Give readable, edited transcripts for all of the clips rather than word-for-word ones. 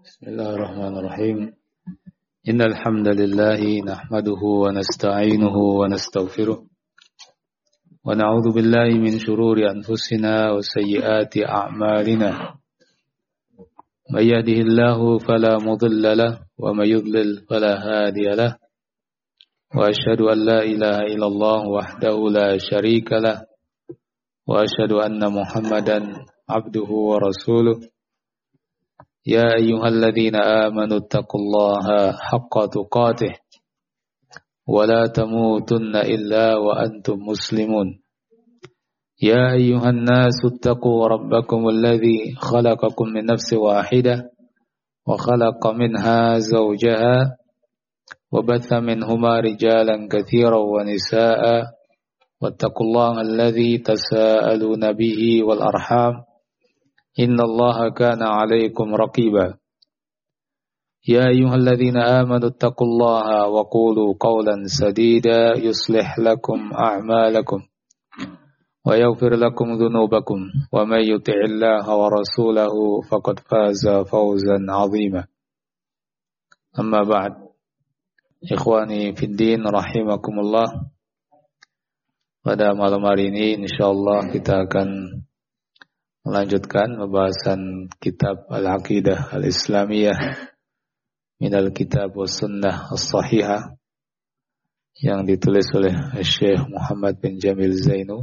Bismillahirrahmanirrahim. Innal hamdalillah nahmaduhu wa nasta'inuhu wa nastaghfiruh wa na'udzu billahi min shururi anfusina wa sayyiati a'malina. May yahdihillahu fala mudilla lahu wa may yudlil fala hadiya lahu. Wa asyhadu an la ilaha illallah wahdahu la syarika lahu wa asyhadu anna Muhammadan abduhu wa rasuluh. Ya ayyuhalladzina amanu taqullaha haqqa tuqatih wa la tamutunna illa wa antum muslimun. Ya ayyuhan nasu taqu rabbakum alladzi khalaqakum min nafsin wahidah wa khalaqa minha zawjaha wa batha minhuma rijalan katsiran wa nisaa'a wattaqullaha alladzi tasaaluna bihi wal arham Inna Allaha kana 'alaikum raqiba. Ya ayyuhalladzina amanu taqullaha wa qulu qawlan sadida yuslih lakum a'malakum wa yaghfir lakum dhunubakum wa may yuti'illaha wa rasulahu faqad faza fawzan 'azima. Amma ba'd. Ikhwani fid din rahimakumullah. Pada malam hari ini insyaallah kita akan melanjutkan pembahasan kitab Al-Aqidah Al-Islamiyah minal kitab wa sunnah as-sahihah yang ditulis oleh Syekh Muhammad bin Jamil Zainu.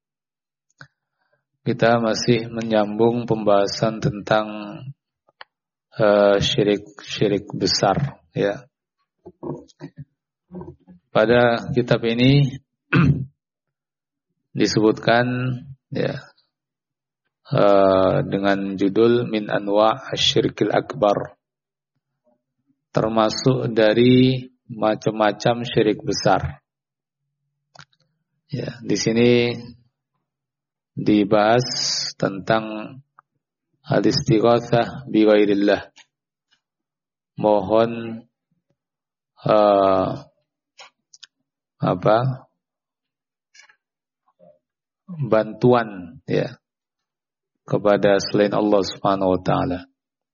Kita masih menyambung pembahasan tentang syirik besar, ya. Pada kitab ini disebutkan, ya, dengan judul Min Anwa' Asyirkil Akbar, termasuk dari macam-macam syirik besar. Ya, di sini dibahas tentang al-istighatsah bi ghairillah, mohon bantuan, ya, kepada selain Allah Subhanahu wa taala.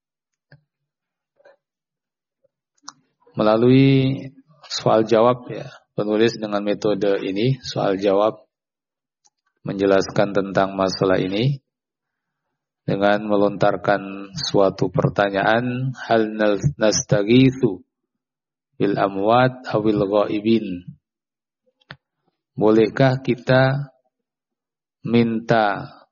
Melalui soal jawab, ya, penulis dengan metode ini, soal jawab, menjelaskan tentang masalah ini dengan melontarkan suatu pertanyaan, hal nastaghitsu bil amwat awil ghaibin. Bolehkah kita minta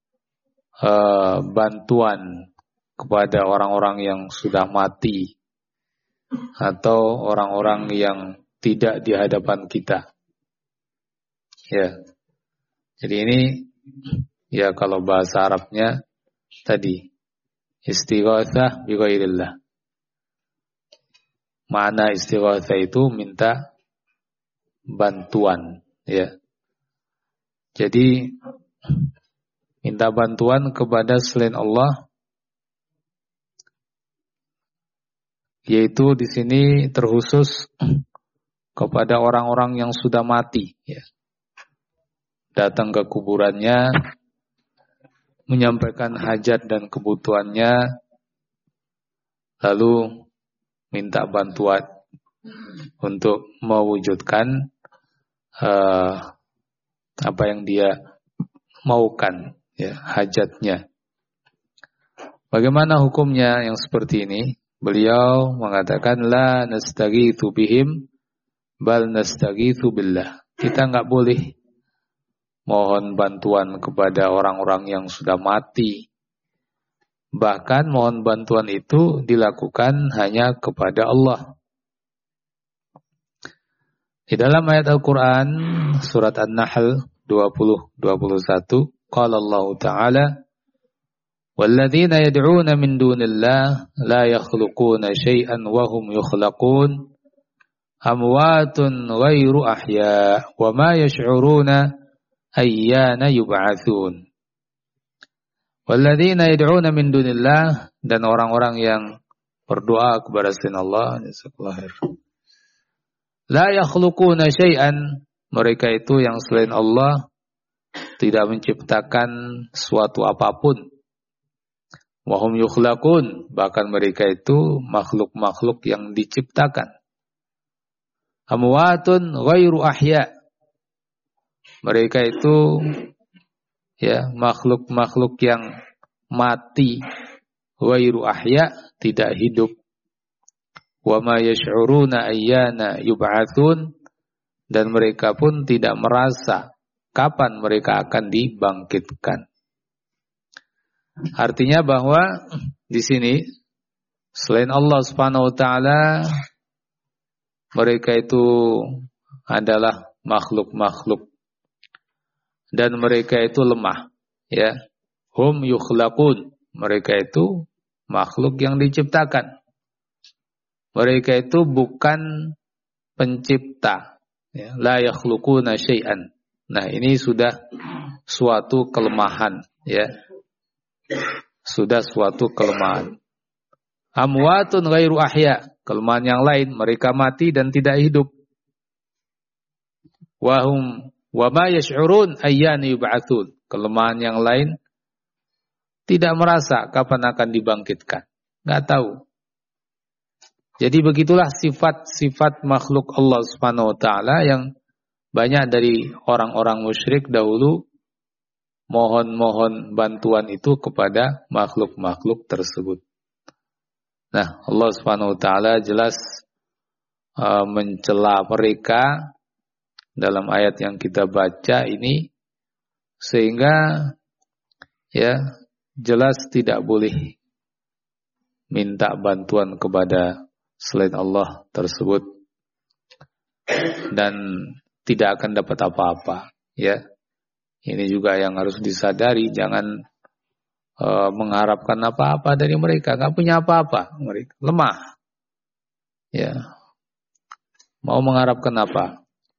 bantuan kepada orang-orang yang sudah mati atau orang-orang yang tidak di hadapan kita? Ya. Jadi ini, ya, kalau bahasa Arabnya tadi istighatsah bi ghairillah. Makna istighatsah itu minta bantuan, ya. Jadi minta bantuan kepada selain Allah, yaitu di sini terkhusus kepada orang-orang yang sudah mati, ya. Datang ke kuburannya, menyampaikan hajat dan kebutuhannya, lalu minta bantuan untuk mewujudkan apa yang dia maukan, ya, hajatnya. Bagaimana hukumnya yang seperti ini? Beliau mengatakan la nastaghitsu bihim bal nastaghitsu billah. Kita enggak boleh mohon bantuan kepada orang-orang yang sudah mati. Bahkan mohon bantuan itu dilakukan hanya kepada Allah. Di dalam ayat Al-Qur'an surat An-Nahl 20-21, qala Allah Ta'ala, walladzina yad'una min dunillah la yakhluquna syai'an wa hum yukhlaqun amwatun ghairu ahya wa ma yash'uruna ayyana yub'atsun. Walladzina yad'una min dunillah, dan orang-orang yang berdoa kepada selain Allah, la yakhluquna syai'an, mereka itu yang selain Allah tidak menciptakan suatu apapun. Wa hum yukhlaqun, bahkan mereka itu makhluk-makhluk yang diciptakan. Amwatun ghairu ahya, mereka itu ya makhluk-makhluk yang mati, ghairu ahya, tidak hidup. Wa ma yash'uruna ayyana yub'atsun, dan mereka pun tidak merasa kapan mereka akan dibangkitkan. Artinya bahwa di sini selain Allah Subhanahu wa taala, mereka itu adalah makhluk-makhluk dan mereka itu lemah, ya. Hum yukhlaqun, mereka itu makhluk yang diciptakan. Mereka itu bukan pencipta, ya. La yakhluquna syai'an. Nah, ini sudah suatu kelemahan, ya. Sudah suatu kelemahan. Amwatun ghairu ahya, kelemahan yang lain, mereka mati dan tidak hidup. Wahum wa ma yash'urun ayyana yub'atsun, kelemahan yang lain, tidak merasa kapan akan dibangkitkan, enggak tahu. Jadi begitulah sifat-sifat makhluk Allah Subhanahu wa taala yang banyak dari orang-orang musyrik dahulu mohon-mohon bantuan itu kepada makhluk-makhluk tersebut. Nah, Allah Subhanahu wa taala jelas mencela mereka dalam ayat yang kita baca ini, sehingga ya jelas tidak boleh minta bantuan kepada selain Allah tersebut dan tidak akan dapat apa-apa, ya. Ini juga yang harus disadari, jangan mengharapkan apa-apa dari mereka, nggak punya apa-apa, mereka lemah, ya. Mau mengharapkan apa?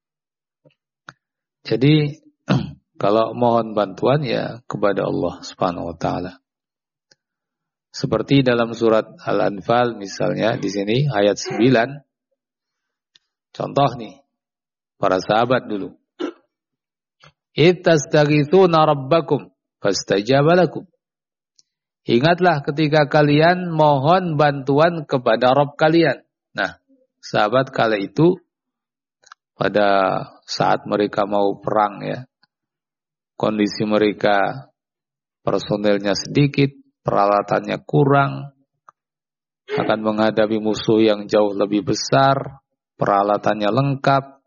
Jadi kalau mohon bantuan ya kepada Allah Subhanahu wa taala. Seperti dalam surat Al-Anfal misalnya di sini ayat 9. Contoh nih, para sahabat dulu. Ittastaghitsuna rabbakum fastajaba lakum. Ingatlah ketika kalian mohon bantuan kepada Rabb kalian. Nah, sahabat kala itu pada saat mereka mau perang, ya, kondisi mereka personelnya sedikit, peralatannya kurang, akan menghadapi musuh yang jauh lebih besar, peralatannya lengkap.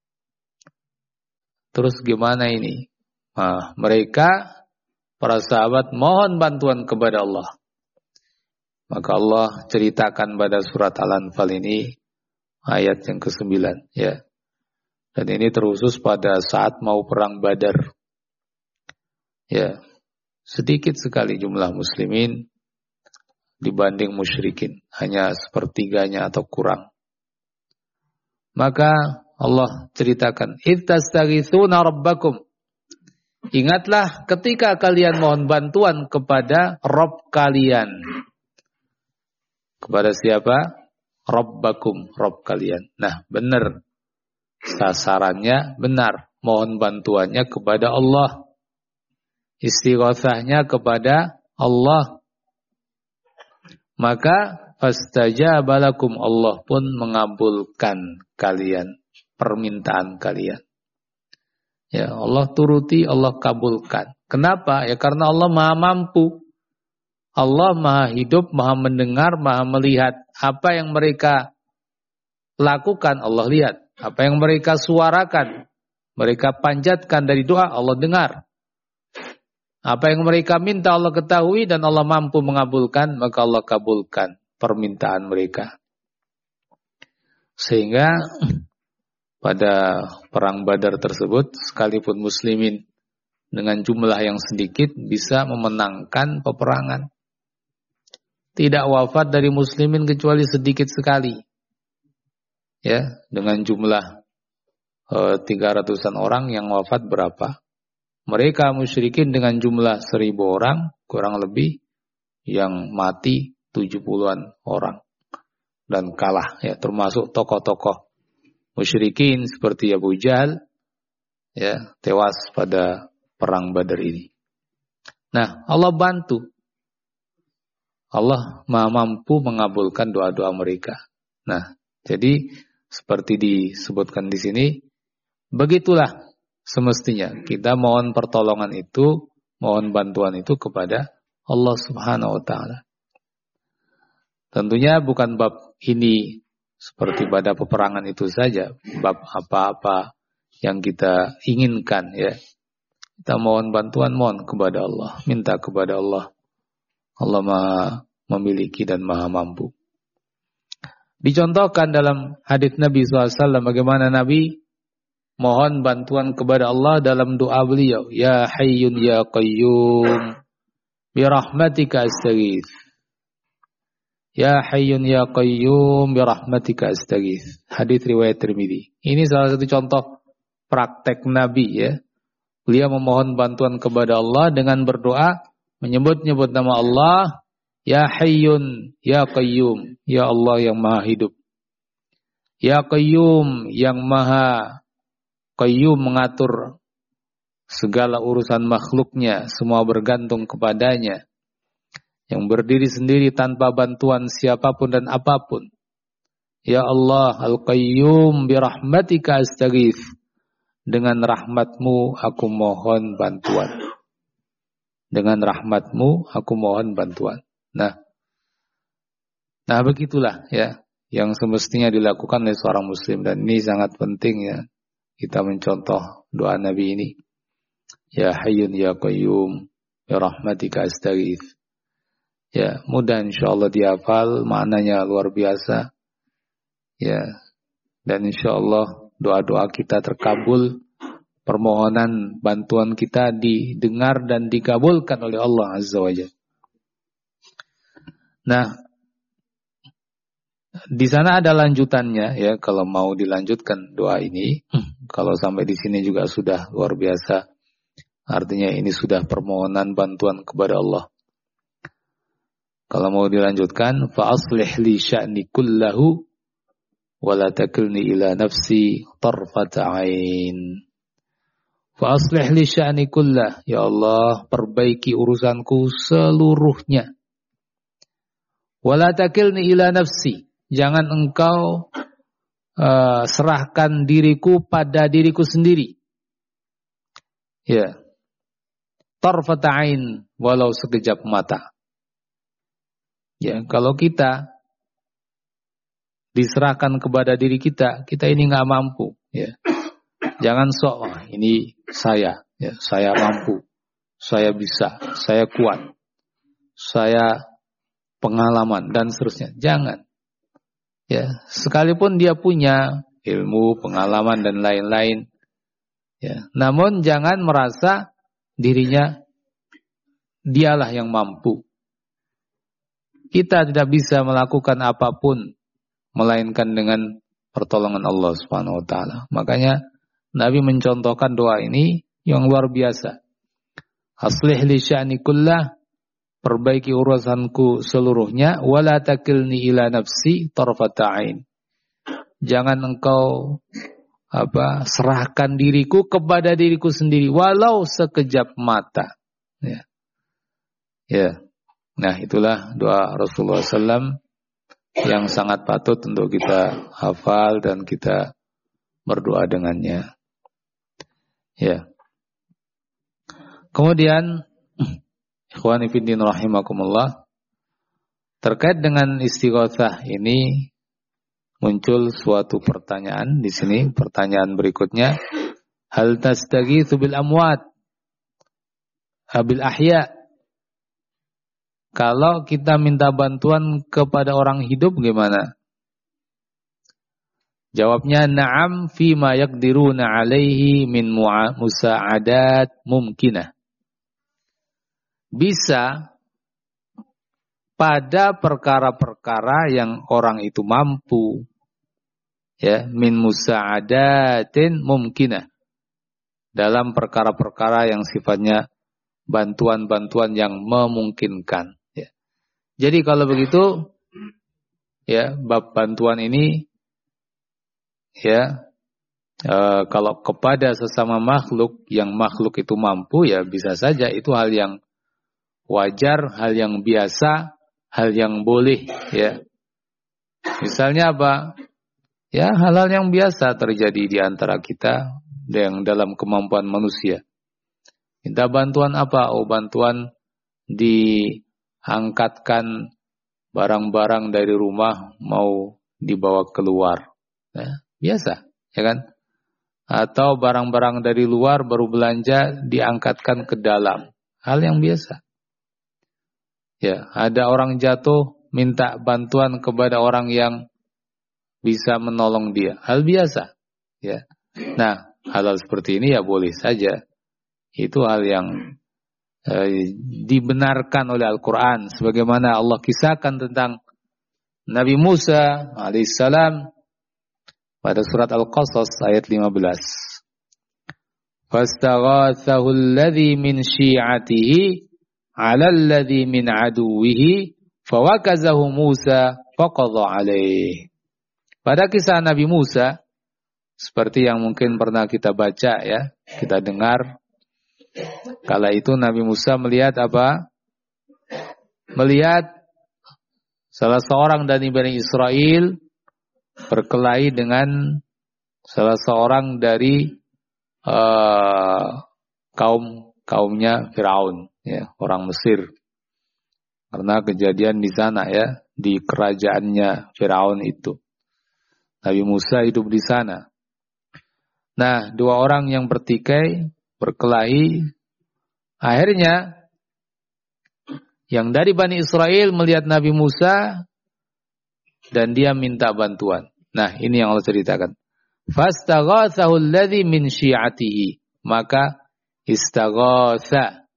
Terus gimana ini? Nah, mereka, para sahabat, mohon bantuan kepada Allah. Maka Allah ceritakan pada surat Al-Anfal ini ayat yang ke-9, ya. Dan ini terusus pada saat mau perang Badar. Ya, sedikit sekali jumlah muslimin dibanding musyrikin, hanya sepertiganya atau kurang. Maka Allah ceritakan, ittastaghitsuna rabbakum. Ingatlah ketika kalian mohon bantuan kepada Rabb kalian. Kepada siapa? Rabbakum, Rabb kalian. Nah, benar. Sasarannya benar. Mohon bantuannya kepada Allah. Istighatsahnya kepada Allah. Maka fastajaba lakum, Allah pun mengabulkan kalian, permintaan kalian. Ya, Allah turuti, Allah kabulkan. Kenapa? Ya karena Allah Maha mampu. Allah Maha hidup, Maha mendengar, Maha melihat. Apa yang mereka lakukan Allah lihat. Apa yang mereka suarakan, mereka panjatkan dari doa, Allah dengar. Apa yang mereka minta Allah ketahui dan Allah mampu mengabulkan, maka Allah kabulkan permintaan mereka. Sehingga pada perang Badar tersebut, sekalipun muslimin dengan jumlah yang sedikit bisa memenangkan peperangan. Tidak wafat dari muslimin kecuali sedikit sekali. Ya, dengan jumlah 300-an orang yang wafat berapa? Mereka musyrikin dengan jumlah 1.000 orang, kurang lebih, yang mati 70-an orang. Dan kalah, ya, termasuk tokoh-tokoh musyrikin seperti Abu Jahal, ya, tewas pada perang Badar ini. Nah, Allah bantu. Allah Maha mampu mengabulkan doa-doa mereka. Nah, jadi seperti disebutkan di sini, begitulah semestinya kita mohon pertolongan itu, mohon bantuan itu kepada Allah Subhanahu wa taala. Tentunya bukan bab ini seperti pada peperangan itu saja, bab apa-apa yang kita inginkan ya. Kita mohon bantuan, mohon kepada Allah, minta kepada Allah. Allah Maha memiliki dan Maha mampu. Dicontohkan dalam hadits Nabi SAW bagaimana Nabi mohon bantuan kepada Allah dalam doa beliau, Ya Hayyun Ya Qayyum bi rahmatika astaghits. Ya Hayyun Ya Qayyum bi rahmatika astaghits. Hadits riwayat Tirmidzi. Ini salah satu contoh praktek Nabi ya. Beliau memohon bantuan kepada Allah dengan berdoa, menyebut-nyebut nama Allah, Ya Hayyun, Ya Qayyum, Ya Allah yang Maha Hidup. Ya Qayyum, yang Maha Qayyum mengatur segala urusan makhluknya, semua bergantung kepadanya. Yang berdiri sendiri tanpa bantuan siapapun dan apapun. Ya Allah, Al-Qayyum, birahmatika astaghits. Dengan rahmatmu aku mohon bantuan. Dengan rahmatmu aku mohon bantuan. Nah begitulah ya yang semestinya dilakukan oleh seorang muslim, dan ini sangat penting ya kita mencontoh doa Nabi ini. Ya Hayyun Ya Qayyum bi rahmatika astaghits. Ya, mudah insyaallah dihafal, maknanya luar biasa. Ya. Dan insyaallah doa-doa kita terkabul, permohonan bantuan kita didengar dan dikabulkan oleh Allah Azza wa Jalla. Nah, di sana ada lanjutannya ya, kalau mau dilanjutkan doa ini. Kalau sampai di sini juga sudah luar biasa. Artinya ini sudah permohonan bantuan kepada Allah. Kalau mau dilanjutkan, fa aslih li sya'ni kullahu wa la takilni ila nafsi tarfata ain. Fa aslih li sya'ni kullah, ya Allah, perbaiki urusanku seluruhnya. Wa la takilni ila nafsi, jangan engkau serahkan diriku pada diriku sendiri. Ya. Tarfata ain, walau sekejap mata. Ya, kalau kita diserahkan kepada diri kita, kita ini nggak mampu. Ya, jangan sok, ini saya, ya, saya mampu, saya bisa, saya kuat, saya pengalaman dan seterusnya. Jangan. Ya, sekalipun dia punya ilmu, pengalaman dan lain-lain, ya, namun jangan merasa dirinya dialah yang mampu. Kita tidak bisa melakukan apapun melainkan dengan pertolongan Allah Subhanahu wa taala. Makanya Nabi mencontohkan doa ini yang luar biasa. Aslih li sya'ni kullah, perbaiki urusanku seluruhnya, wala takilni ila nafsi tarfata ain. Jangan engkau serahkan diriku kepada diriku sendiri walau sekejap mata. Ya. Ya. Nah, itulah doa Rasulullah SAW yang sangat patut untuk kita hafal dan kita berdoa dengannya. Ya. Kemudian, ikhwani fiddin rahimakumullah, terkait dengan istighatsah ini muncul suatu pertanyaan di sini. Pertanyaan berikutnya, hal tastaghitsu bil amwat bil ahya? Kalau kita minta bantuan kepada orang hidup gimana? Jawabnya, na'am fima yaqdiruna alaihi min musa'adat mumkinah. Bisa pada perkara-perkara yang orang itu mampu. Ya, min musa'adatin mumkinah. Dalam perkara-perkara yang sifatnya bantuan-bantuan yang memungkinkan. Jadi kalau begitu, ya, bab bantuan ini, ya, kalau kepada sesama makhluk yang makhluk itu mampu, ya bisa saja itu hal yang wajar, hal yang biasa, hal yang boleh, ya. Misalnya apa? Ya, hal-hal yang biasa terjadi di antara kita yang dalam kemampuan manusia. Minta bantuan apa? Oh, bantuan diangkatkan barang-barang dari rumah mau dibawa keluar. Ya, biasa, ya kan? Atau barang-barang dari luar baru belanja diangkatkan ke dalam. Hal yang biasa. Ya, ada orang jatuh minta bantuan kepada orang yang bisa menolong dia. Hal biasa. Ya. Nah, hal seperti ini ya boleh saja. Itu hal yang dibenarkan oleh Al-Quran. Sebagaimana Allah kisahkan tentang Nabi Musa alaihissalam pada surat Al-Qasas ayat 15. Fastaghathahu alladhi min syi'atihi 'ala alladhi min aduwwihi fawakazahu Musa faqadha 'alaihi. Pada kisah Nabi Musa seperti yang mungkin pernah kita baca ya, kita dengar. Kala itu Nabi Musa melihat apa? Melihat salah seorang dari Bani Israel berkelahi dengan salah seorang dari kaumnya Firaun, ya, orang Mesir. Karena kejadian di sana ya, di kerajaannya Firaun itu. Nabi Musa hidup di sana. Nah, dua orang yang bertikai, berkelahi. Akhirnya yang dari Bani Israel melihat Nabi Musa dan dia minta bantuan. Nah, ini yang Allah ceritakan. Fastaghathahu alladhi min syi'atihi. Maka istaghatha.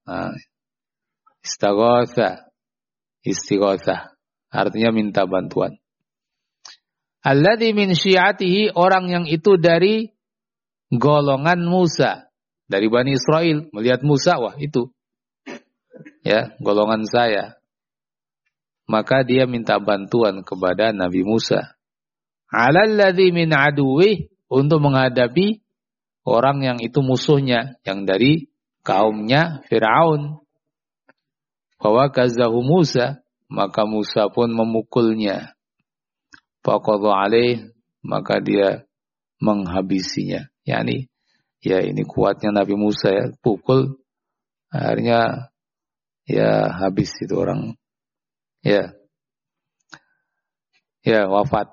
Istighatha. Artinya minta bantuan. Alladhi min syi'atihi, orang yang itu dari golongan Musa. Dari Bani Israel. Melihat Musa, wah itu. Ya, golongan saya. Maka dia minta bantuan kepada Nabi Musa. Alalladzi min aduwih, untuk menghadapi orang yang itu musuhnya, yang dari kaumnya Firaun. Fawakazahu Musa, maka Musa pun memukulnya. Faqadha alaih, maka dia menghabisinya. Yani, ya ini kuatnya Nabi Musa ya, pukul, akhirnya ya habis itu orang. Ya, wafat.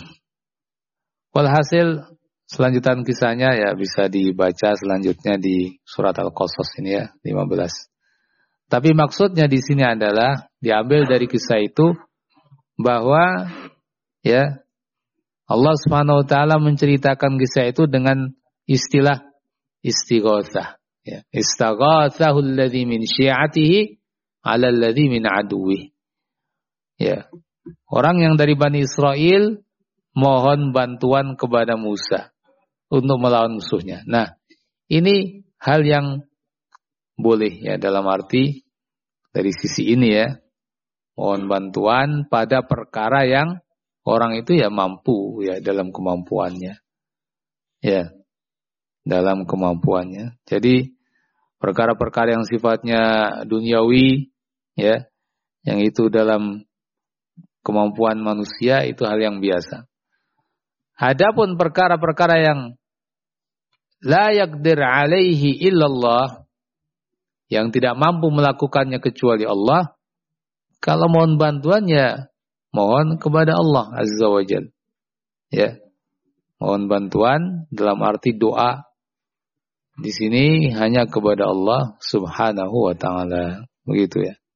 Walhasil selanjutan kisahnya ya bisa dibaca selanjutnya di surat Al-Qasas ini ya 15. Tapi maksudnya di sini adalah diambil dari kisah itu bahwa ya Allah Subhanahu wa taala menceritakan kisah itu dengan istilah istighatsah. Ya, istaghathahu alladhi min syi'atihi 'ala alladhi min aduwwihi. Ya. Orang yang dari Bani Israel mohon bantuan kepada Musa untuk melawan musuhnya. Nah, ini hal yang boleh ya dalam arti dari sisi ini ya. Mohon bantuan pada perkara yang orang itu ya mampu ya dalam kemampuannya. Ya. Dalam kemampuannya. Jadi perkara-perkara yang sifatnya duniawi ya, yang itu dalam kemampuan manusia itu hal yang biasa. Adapun perkara-perkara yang la yaqdir alaihi illallah, yang tidak mampu melakukannya kecuali Allah, kalau mohon bantuannya mohon kepada Allah Azza wa Jalla. Ya. Mohon bantuan dalam arti doa di sini hanya kepada Allah Subhanahu wa taala. Begitu ya.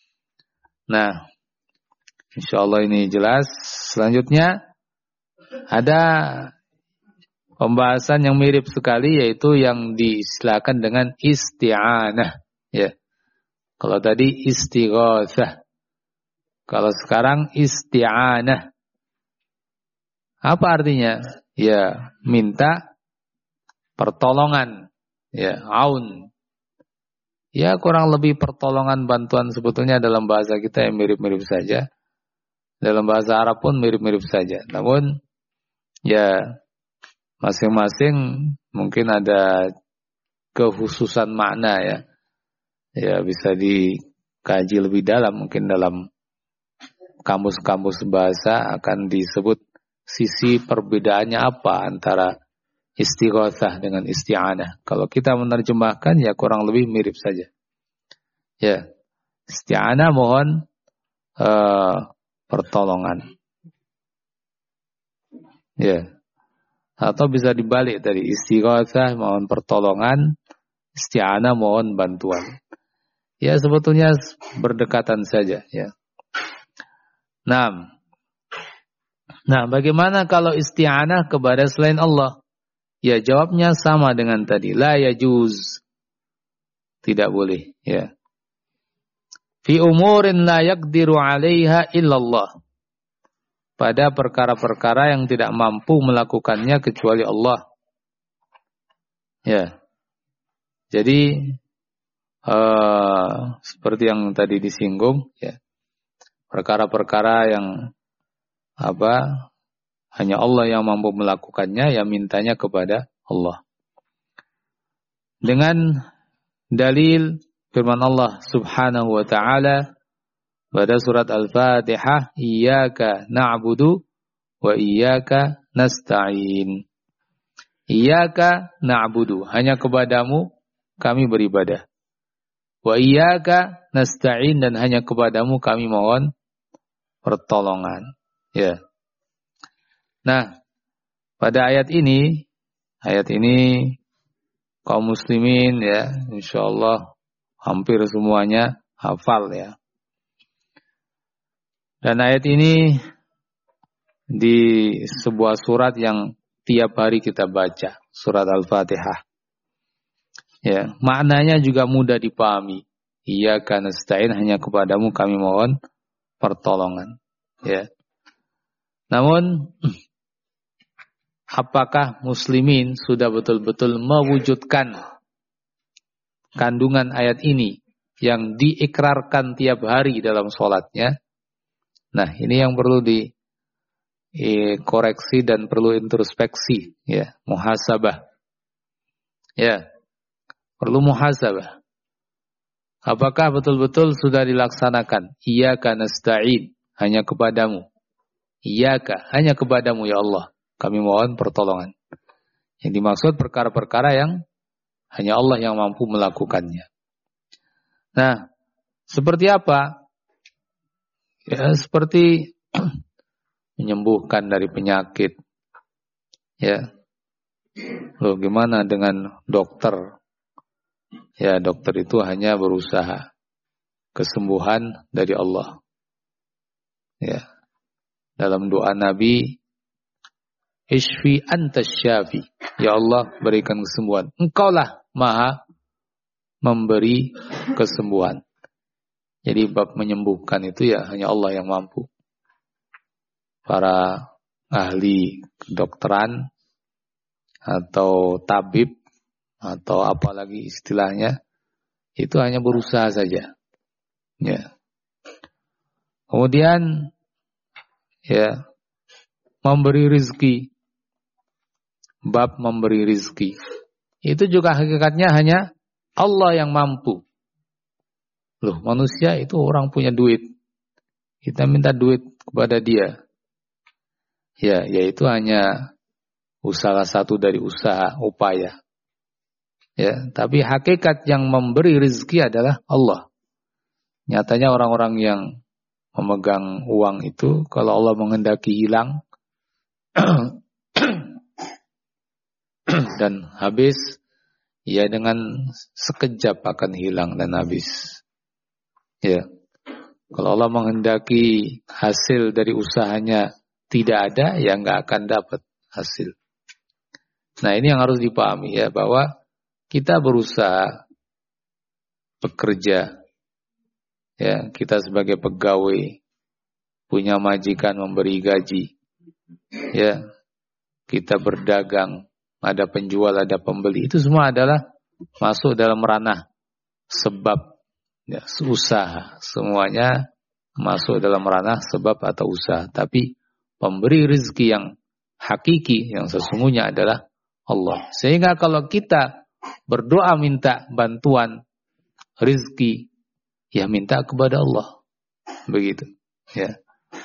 Nah, insyaallah ini jelas. Selanjutnya ada pembahasan yang mirip sekali, yaitu yang diistilahkan dengan isti'anah. Ya. Kalau tadi istighatsah, kalau sekarang isti'anah. Apa artinya? Ya, minta pertolongan. Ya, aun. Ya, kurang lebih pertolongan, bantuan sebetulnya dalam bahasa kita yang mirip-mirip saja. Dalam bahasa Arab pun mirip-mirip saja. Namun ya masing-masing mungkin ada kekhususan makna ya. Ya bisa dikaji lebih dalam mungkin dalam kamus-kamus bahasa akan disebut sisi perbedaannya apa antara istighatsah dengan isti'anah. Kalau kita menerjemahkan ya kurang lebih mirip saja. Ya, isti'anah mohon pertolongan. Ya. Atau bisa dibalik tadi, istighatsah mohon pertolongan, isti'anah mohon bantuan. Ya sebetulnya berdekatan saja ya. Nah, bagaimana kalau isti'anah kepada selain Allah? Ya jawabnya sama dengan tadi, la yajuz. Tidak boleh ya. Fi umurin la yaqdiru 'alaiha illallah. Pada perkara-perkara yang tidak mampu melakukannya kecuali Allah. Ya. Jadi seperti yang tadi disinggung ya. Perkara-perkara yang hanya Allah yang mampu melakukannya, ya mintanya kepada Allah. Dengan dalil firman Allah Subhanahu wa taala pada surat Al-Fatihah, iyyaka na'budu wa iyyaka nasta'in. Iyyaka na'budu, hanya kepadamu kami beribadah. Wa iyyaka nasta'in, dan hanya kepadamu kami mohon pertolongan. Ya. Nah, pada ayat ini kaum muslimin ya, insyaallah hampir semuanya hafal ya. Dan ayat ini di sebuah surat yang tiap hari kita baca, surat Al-Fatihah. Ya, maknanya juga mudah dipahami. Iyyaka nasta'in, hanya kepadamu kami mohon pertolongan. Ya. Namun apakah muslimin sudah betul-betul mewujudkan kandungan ayat ini yang diikrarkan tiap hari dalam sholatnya? Nah, ini yang perlu dikoreksi dan perlu introspeksi, ya, muhasabah. Ya, perlu muhasabah. Apakah betul-betul sudah dilaksanakan? Iyyaka nasta'in, hanya kepadamu. Iyyaka, hanya kepadamu ya Allah, kami mohon pertolongan. Yang dimaksud perkara-perkara yang hanya Allah yang mampu melakukannya. Nah, seperti apa? Ya, seperti menyembuhkan dari penyakit. Ya. Loh, gimana dengan dokter? Ya, dokter itu hanya berusaha. Kesembuhan dari Allah. Ya. Dalam doa Nabi, Ishfi antas syafi. Ya Allah, berikan kesembuhan. Engkaulah maha memberi kesembuhan. Jadi bab menyembuhkan itu ya hanya Allah yang mampu. Para ahli kedokteran atau tabib atau apalagi istilahnya itu hanya berusaha saja. Ya. Kemudian ya memberi rizki. Bab memberi rizki. Itu juga hakikatnya hanya Allah yang mampu. Loh, manusia itu orang punya duit. Kita minta duit kepada dia. Ya, yaitu hanya salah satu dari usaha, upaya. Ya, tapi hakikat yang memberi rezeki adalah Allah. Nyatanya orang-orang yang memegang uang itu, kalau Allah menghendaki hilang dan habis, ya dengan sekejap akan hilang dan habis. Ya, kalau Allah menghendaki hasil dari usahanya tidak ada, ya nggak akan dapat hasil. Nah, ini yang harus dipahami ya, bahwa kita berusaha bekerja, ya kita sebagai pegawai punya majikan memberi gaji, ya kita berdagang, ada penjual, ada pembeli, itu semua adalah masuk dalam ranah sebab. Ya, usaha, semuanya masuk dalam ranah sebab atau usaha. Tapi pemberi rezeki yang hakiki, yang sesungguhnya adalah Allah. Sehingga kalau kita berdoa minta bantuan rezeki, ya minta kepada Allah. Begitu. Ya.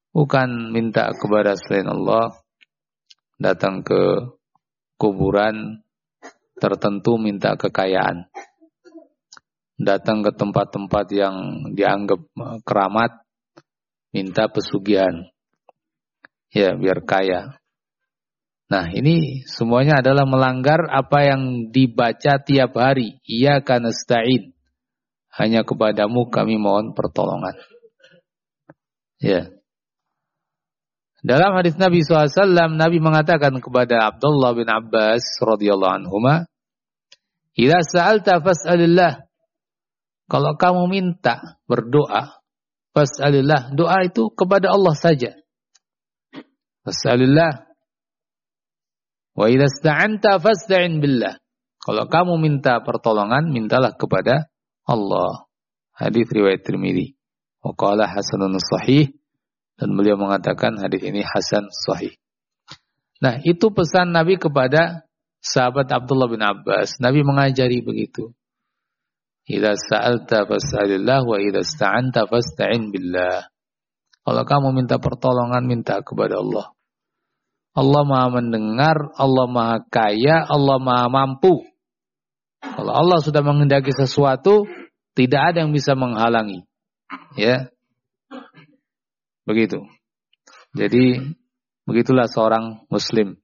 Bukan minta kepada selain Allah, datang ke kuburan tertentu minta kekayaan. Datang ke tempat-tempat yang dianggap keramat, minta pesugihan. Ya, biar kaya. Nah, ini semuanya adalah melanggar apa yang dibaca tiap hari. Iyyaka nasta'in. Hanya kepadamu kami mohon pertolongan. Ya. Dalam hadis Nabi SAW, Nabi mengatakan kepada Abdullah bin Abbas radhiyallahu anhuma, "Idza sa'alta fas'alillah." Kalau kamu minta, berdoa, fas'alillah. Doa itu kepada Allah saja. Fas'alillah. Wa idza ista'anta fasta'in billah. Kalau kamu minta pertolongan, mintalah kepada Allah. Hadis riwayat Tirmidzi. Wa qala hasanun sahih. Dan beliau mengatakan hadis ini hasan sahih. Nah, itu pesan Nabi kepada sahabat Abdullah bin Abbas. Nabi mengajari begitu. Idza sa'alta fas'alillah wa idza ista'anta fasta'in billah. Kalau kamu minta pertolongan, minta kepada Allah. Allah Maha mendengar, Allah Maha kaya, Allah Maha mampu. Kalau Allah sudah menghendaki sesuatu, tidak ada yang bisa menghalangi. Ya. Begitu. Jadi begitulah seorang muslim.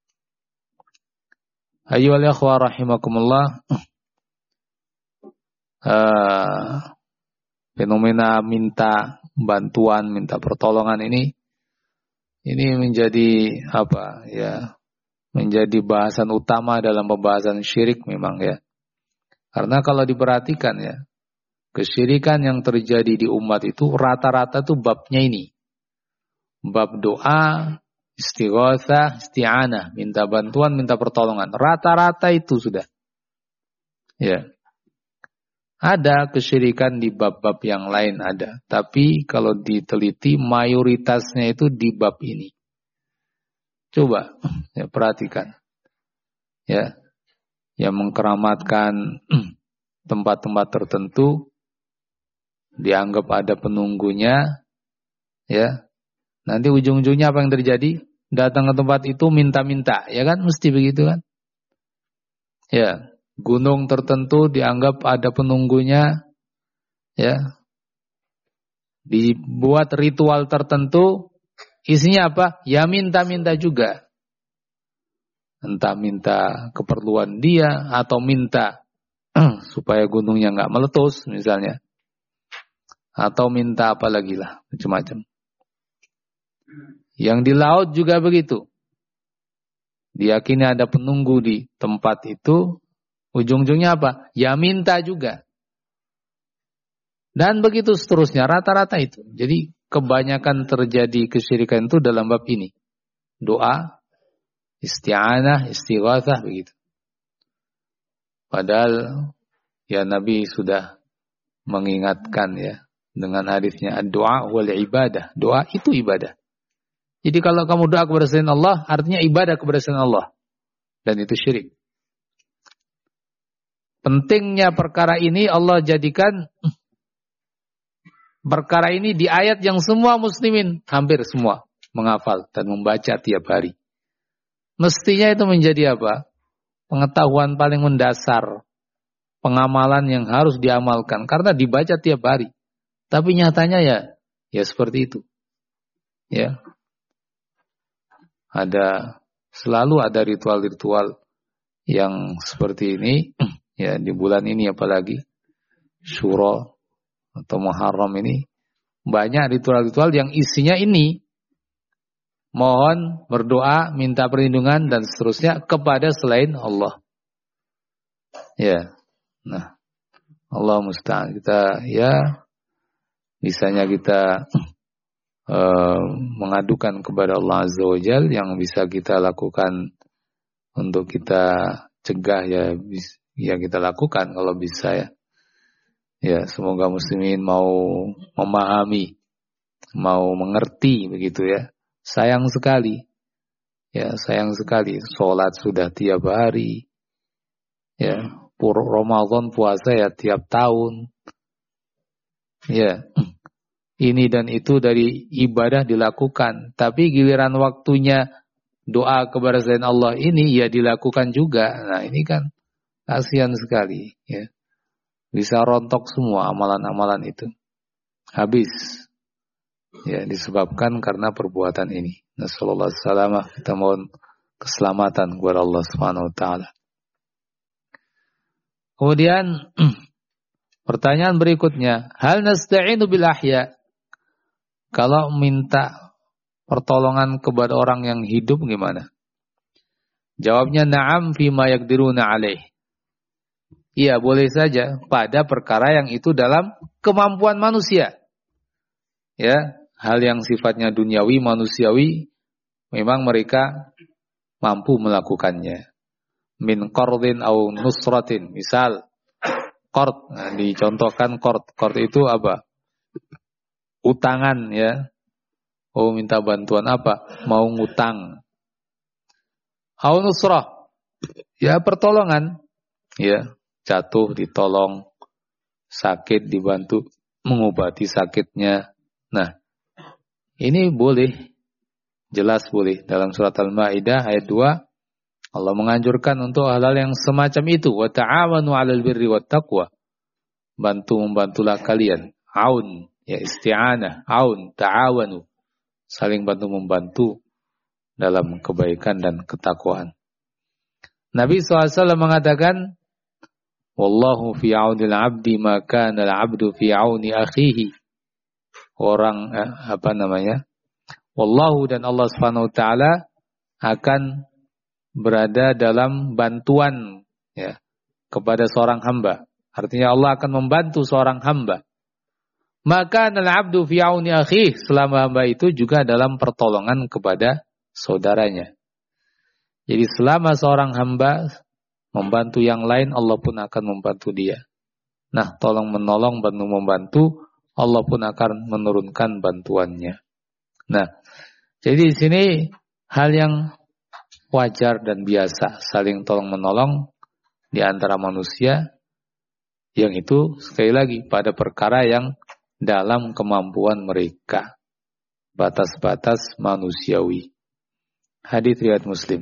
Ayyuhal ikhwah rahimakumullah. Fenomena minta bantuan, minta pertolongan ini menjadi apa ya? Menjadi bahasan utama dalam pembahasan syirik memang ya. Karena kalau diperhatikan ya, kesyirikan yang terjadi di umat itu rata-rata tuh babnya ini. Bab doa, istighatsah, isti'anah, minta bantuan, minta pertolongan. Rata-rata itu sudah. Ya. Ada kesyirikan di bab-bab yang lain ada. Tapi kalau diteliti mayoritasnya itu di bab ini. Coba ya, perhatikan. Ya. Yang mengkeramatkan tempat-tempat tertentu dianggap ada penunggunya. Ya. Nanti ujung-ujungnya apa yang terjadi? Datang ke tempat itu minta-minta, ya kan? Mesti begitu kan? Ya, gunung tertentu dianggap ada penunggunya, ya. Dibuat ritual tertentu, isinya apa? Ya minta-minta juga. Entah minta keperluan dia, atau minta supaya gunungnya nggak meletus misalnya. Atau minta apa lagi lah, macam-macam. Yang di laut juga begitu. Diyakini ada penunggu di tempat itu. Ujung-ujungnya apa? Ya minta juga. Dan begitu seterusnya. Rata-rata itu. Jadi kebanyakan terjadi kesyirikan itu dalam bab ini. Doa, isti'anah, istighatsah begitu. Padahal ya Nabi sudah mengingatkan ya. Dengan hadisnya ad-du'a wal ibadah. Doa itu ibadah. Jadi kalau kamu doa kepada selain Allah, artinya ibadah kepada selain Allah. Dan itu syirik. Pentingnya perkara ini Allah jadikan perkara ini di ayat yang semua muslimin, hampir semua, menghafal dan membaca tiap hari. Mestinya itu menjadi apa? Pengetahuan paling mendasar. Pengamalan yang harus diamalkan. Karena dibaca tiap hari. Tapi nyatanya ya seperti itu. Ya. Selalu ada ritual-ritual yang seperti ini ya di bulan ini apalagi Syura atau Muharram ini banyak ritual-ritual yang isinya ini mohon berdoa, minta perlindungan dan seterusnya kepada selain Allah. Ya. Nah, Allah musta'an. Kita ya bisanya kita mengadukan kepada Allah Azza wa Jalla yang bisa kita lakukan untuk kita cegah ya kita lakukan kalau bisa ya. Ya, semoga muslimin mau memahami, mau mengerti begitu ya. Sayang sekali. Ya, sayang sekali salat sudah tiap hari. Ya, Ramadan puasa ya tiap tahun. Ya. ini dan itu dari ibadah dilakukan. Tapi giliran waktunya doa kepada selain Allah ini ya dilakukan juga. Nah ini kan kasihan sekali. Ya. Bisa rontok semua amalan-amalan itu. Habis. Ya disebabkan karena perbuatan ini. Nasallallahu alaihi wasallam, kita mohon keselamatan kepada Allah Subhanahu wa taala. Kemudian pertanyaan berikutnya, hal nasta'inu bil ahya? Kalau minta pertolongan kepada orang yang hidup gimana? Jawabnya na'am fima yaqdiruna alaih. Iya, boleh saja pada perkara yang itu dalam kemampuan manusia. Ya, hal yang sifatnya duniawi, manusiawi, memang mereka mampu melakukannya. Min qardin au nusratin. Misal, qard, nah, dicontohkan qard. Qard itu apa? Utangan ya. Oh, minta bantuan apa? Mau ngutang. Au nusrah. Ya, pertolongan. Ya, jatuh ditolong, sakit dibantu mengobati sakitnya. Nah, ini boleh, jelas boleh. Dalam surat Al-Maidah ayat 2, Allah menganjurkan untuk hal-hal yang semacam itu. Wa ta'awanu 'alal birri wat taqwa. Bantu-membantulah kalian. Aun, ya isti'anah, aun, ta'awanu. Saling bantu-membantu dalam kebaikan dan ketakwaan. Nabi SAW mengatakan, wallahu fi 'aunil 'abdi ma kana al-'abdu fi 'auni akhihi. Orang wallahu dan Allah Subhanahu wa taala akan berada dalam bantuan ya kepada seorang hamba. Artinya Allah akan membantu seorang hamba. Maka al-'abdu fi 'auni akhihi, selama hamba itu juga dalam pertolongan kepada saudaranya. Jadi selama seorang hamba membantu yang lain, Allah pun akan membantu dia. Nah, tolong menolong, bantu membantu, Allah pun akan menurunkan bantuannya. Nah, jadi di sini hal yang wajar dan biasa, saling tolong menolong di antara manusia, yang itu sekali lagi pada perkara yang dalam kemampuan mereka, batas-batas manusiawi. Hadits riwayat Muslim.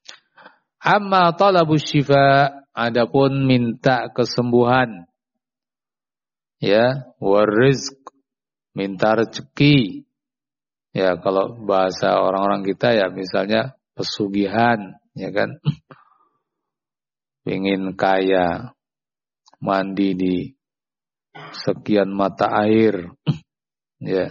Amma talabus syifa, adapun minta kesembuhan. Ya, warizq, minta rezeki. Ya, kalau bahasa orang-orang kita ya misalnya pesugihan, ya kan? Pengen kaya, mandi di sekian mata air. Ya.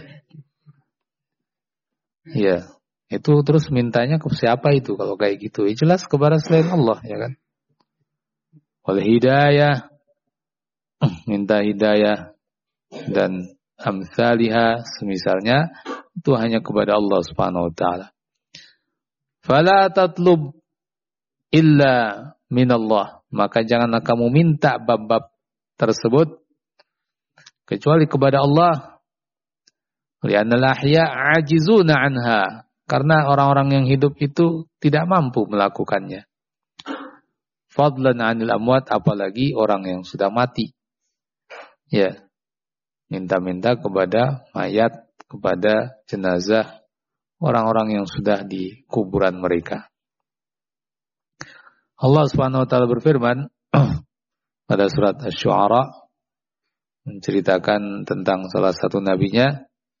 Ya. Itu terus mintanya ke siapa itu kalau kayak gitu? Ya jelas kepada selain Allah, ya kan? Wal hidayah, minta hidayah dan amsalihah semisalnya itu hanya kepada Allah Subhanahu wa taala. Fala tatlub illa minallah, maka janganlah kamu minta bab-bab tersebut kecuali kepada Allah. Li'annal ahya ajizuna anha, karena orang-orang yang hidup itu tidak mampu melakukannya. Fadlan 'anil amwat, apalagi orang yang sudah mati. Ya. Minta-minta kepada mayat, kepada jenazah orang-orang yang sudah di kuburan mereka. Allah Subhanahu wa taala berfirman pada surat Asy-Syu'ara menceritakan tentang salah satu nabinya,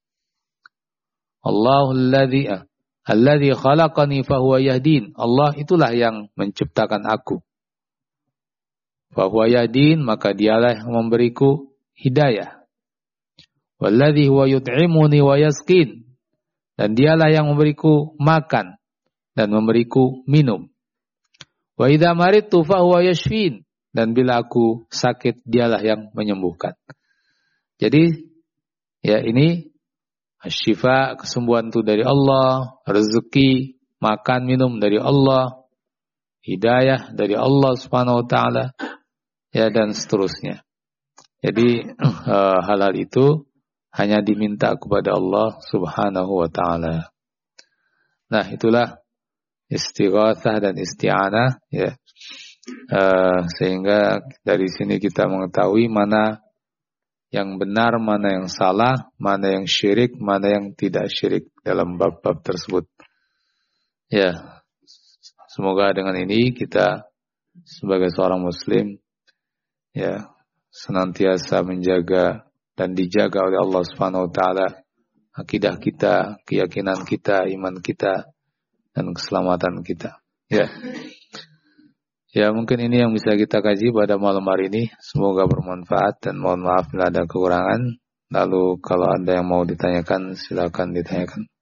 Allahul alladzi khalaqani fahuwa yahdin. Allah itulah yang menciptakan aku. Fahuwa yahdin, maka dialah yang memberiku hidayah. Walladzi huwa yut'imuni wa yasqin, dan dialah yang memberiku makan dan memberiku minum. Wa idza maridtu fahuwa yashfin, dan bila aku sakit dialah yang menyembuhkan. Jadi ya ini syifa, kesembuhan itu dari Allah, rezeki, makan minum dari Allah, hidayah dari Allah Subhanahu wa taala, ya dan seterusnya. Jadi hal-hal itu hanya diminta kepada Allah Subhanahu wa taala. Nah, itulah istighatsah dan isti'anah ya. Sehingga dari sini kita mengetahui mana yang benar, mana yang salah, mana yang syirik, mana yang tidak syirik dalam bab-bab tersebut. Ya, semoga dengan ini kita sebagai seorang muslim ya senantiasa menjaga dan dijaga oleh Allah Subhanahu wa taala akidah kita, keyakinan kita, iman kita dan keselamatan kita. Ya. Ya, mungkin ini yang bisa kita kaji pada malam hari ini. Semoga bermanfaat dan mohon maaf bila ada kekurangan. Lalu kalau ada yang mau ditanyakan silakan ditanyakan.